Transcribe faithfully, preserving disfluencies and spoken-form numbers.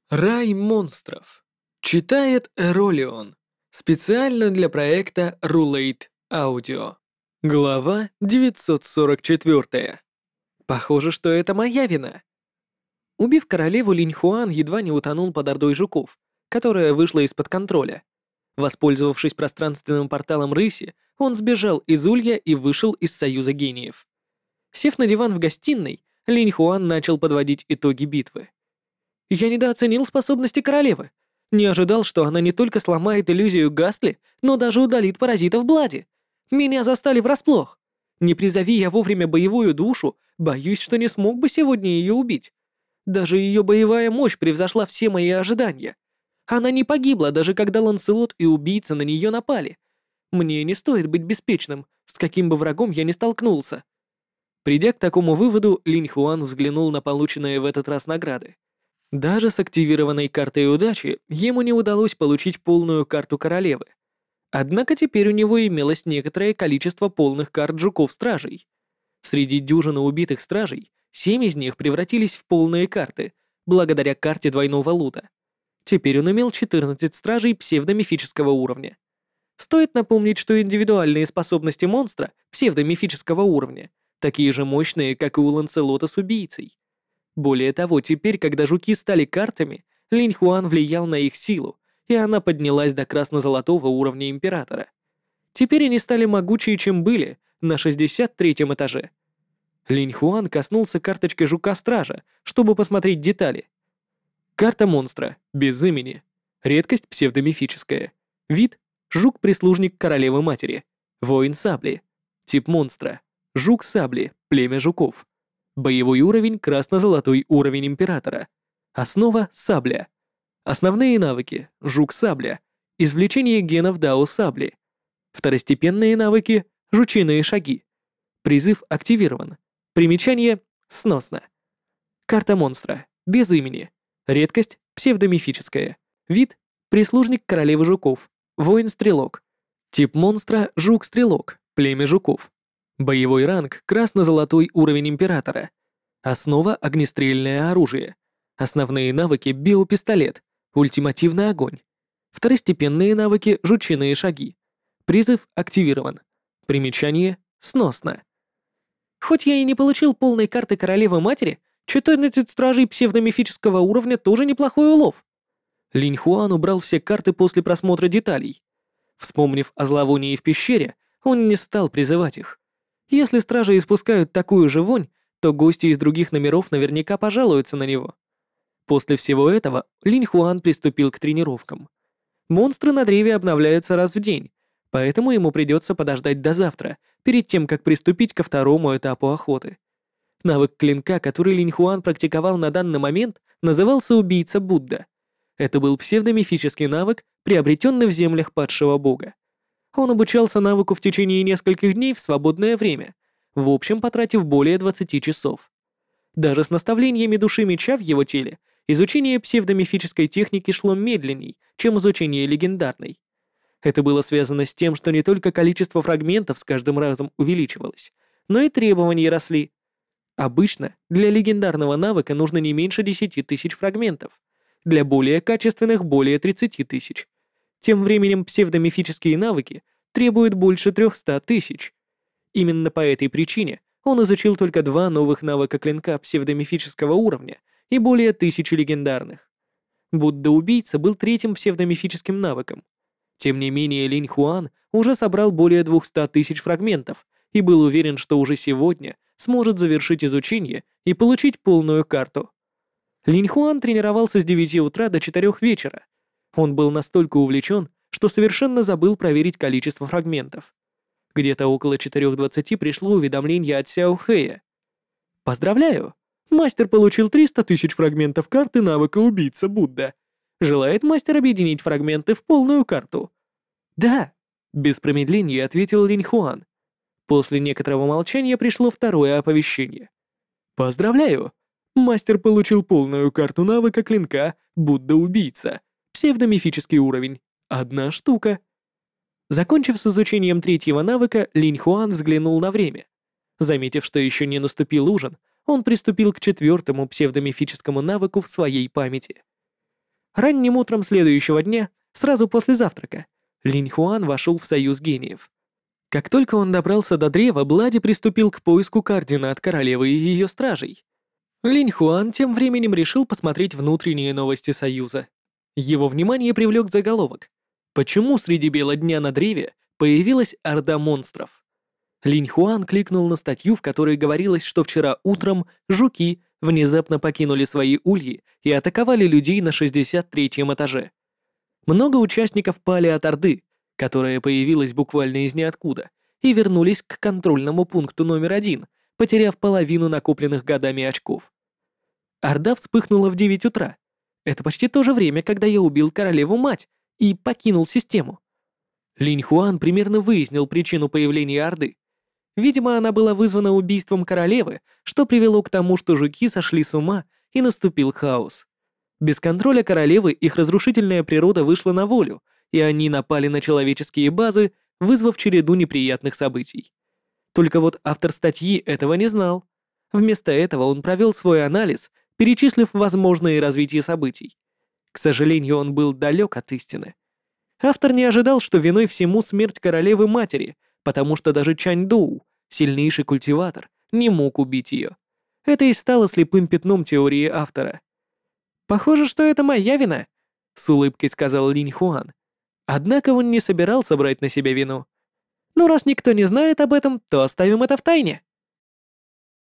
Рай монстров. Читает Эролион. Специально для проекта Rulate Audio. Глава девятьсот сорок четыре. Похоже, что это моя вина. Убив королеву, Линь Хуан едва не утонул под ордой жуков, которая вышла из-под контроля. Воспользовавшись пространственным порталом рыси, он сбежал из Улья и вышел из Союза гениев. Сев на диван в гостиной, Линь Хуан начал подводить итоги битвы. Я недооценил способности королевы. Не ожидал, что она не только сломает иллюзию Гастли, но даже удалит паразитов Блади. Меня застали врасплох. Не призови я вовремя боевую душу, боюсь, что не смог бы сегодня ее убить. Даже ее боевая мощь превзошла все мои ожидания. Она не погибла, даже когда Ланселот и убийца на нее напали. Мне не стоит быть беспечным, с каким бы врагом я ни столкнулся. Придя к такому выводу, Линь Хуан взглянул на полученные в этот раз награды. Даже с активированной картой удачи ему не удалось получить полную карту королевы. Однако теперь у него имелось некоторое количество полных карт жуков-стражей. Среди дюжины убитых стражей семь из них превратились в полные карты, благодаря карте двойного лута. Теперь он имел четырнадцать стражей псевдомифического уровня. Стоит напомнить, что индивидуальные способности монстра псевдомифического уровня такие же мощные, как и у Ланселота с убийцей. Более того, теперь, когда жуки стали картами, Линь Хуан влиял на их силу, и она поднялась до красно-золотого уровня Императора. Теперь они стали могучее, чем были, на шестьдесят третьем этаже. Линь Хуан коснулся карточкой жука-стража, чтобы посмотреть детали. Карта монстра, без имени. Редкость псевдомифическая. Вид — жук-прислужник королевы-матери. Воин сабли. Тип монстра — жук-сабли, племя жуков. Боевой уровень — красно-золотой уровень Императора. Основа — сабля. Основные навыки — жук-сабля. Извлечение генов дао-сабли. Второстепенные навыки — жучиные шаги. Призыв активирован. Примечание — сносно. Карта монстра. Без имени. Редкость — псевдомифическая. Вид — прислужник королевы жуков. Воин-стрелок. Тип монстра — жук-стрелок, племя жуков. Боевой ранг — красно-золотой уровень Императора. Основа — огнестрельное оружие. Основные навыки — биопистолет, ультимативный огонь. Второстепенные навыки — жучиные шаги. Призыв активирован. Примечание — сносно. Хоть я и не получил полной карты королевы-матери, четырнадцать стражей псевдомифического уровня тоже неплохой улов. Линь Хуан убрал все карты после просмотра деталей. Вспомнив о зловонии в пещере, он не стал призывать их. Если стражи испускают такую же вонь, то гости из других номеров наверняка пожалуются на него. После всего этого Линь Хуан приступил к тренировкам. Монстры на древе обновляются раз в день, поэтому ему придется подождать до завтра, перед тем, как приступить ко второму этапу охоты. Навык клинка, который Линь Хуан практиковал на данный момент, назывался «Убийца Будда». Это был псевдомифический навык, приобретенный в землях падшего бога. Он обучался навыку в течение нескольких дней в свободное время, в общем потратив более двадцати часов. Даже с наставлениями души меча в его теле изучение псевдомифической техники шло медленней, чем изучение легендарной. Это было связано с тем, что не только количество фрагментов с каждым разом увеличивалось, но и требования росли. Обычно для легендарного навыка нужно не меньше десяти тысяч фрагментов, для более качественных — более тридцати тысяч. Тем временем псевдомифические навыки требуют больше трёхсот тысяч. Именно по этой причине он изучил только два новых навыка клинка псевдомифического уровня и более тысячи легендарных. Будда-убийца был третьим псевдомифическим навыком. Тем не менее, Линь Хуан уже собрал более двухсот тысяч фрагментов и был уверен, что уже сегодня сможет завершить изучение и получить полную карту. Линь Хуан тренировался с девяти утра до четырёх вечера. Он был настолько увлечен, что совершенно забыл проверить количество фрагментов. Где-то около четырёх двадцати пришло уведомление от Сяо Хэя. «Поздравляю! Мастер получил триста тысяч фрагментов карты навыка «Убийца Будда». Желает мастер объединить фрагменты в полную карту?» «Да!» — без промедления ответил Линь Хуан. После некоторого молчания пришло второе оповещение. «Поздравляю! Мастер получил полную карту навыка клинка «Будда-убийца». Псевдомифический уровень. Одна штука. Закончив с изучением третьего навыка, Линь Хуан взглянул на время. Заметив, что еще не наступил ужин, он приступил к четвертому псевдомифическому навыку в своей памяти. Ранним утром следующего дня, сразу после завтрака, Линь Хуан вошел в Союз Гениев. Как только он добрался до древа, Блади приступил к поиску координат королевы и ее стражей. Линь Хуан тем временем решил посмотреть внутренние новости Союза. Его внимание привлек заголовок: «Почему среди бела дня на древе появилась орда монстров?» Линь Хуан кликнул на статью, в которой говорилось, что вчера утром жуки внезапно покинули свои ульи и атаковали людей на шестьдесят третьем этаже. Много участников пали от орды, которая появилась буквально из ниоткуда, и вернулись к контрольному пункту номер один, потеряв половину накопленных годами очков. Орда вспыхнула в девять утра. Это почти то же время, когда я убил королеву-мать и покинул систему. Линь Хуан примерно выяснил причину появления Орды. Видимо, она была вызвана убийством королевы, что привело к тому, что жуки сошли с ума и наступил хаос. Без контроля королевы их разрушительная природа вышла на волю, и они напали на человеческие базы, вызвав череду неприятных событий. Только вот автор статьи этого не знал. Вместо этого он провел свой анализ, перечислив возможные развития событий. К сожалению, он был далек от истины. Автор не ожидал, что виной всему смерть королевы-матери, потому что даже Чань Доу, сильнейший культиватор, не мог убить ее. Это и стало слепым пятном теории автора. «Похоже, что это моя вина», — с улыбкой сказал Линь Хуан. Однако он не собирался брать на себя вину. «Ну, раз никто не знает об этом, то оставим это в тайне».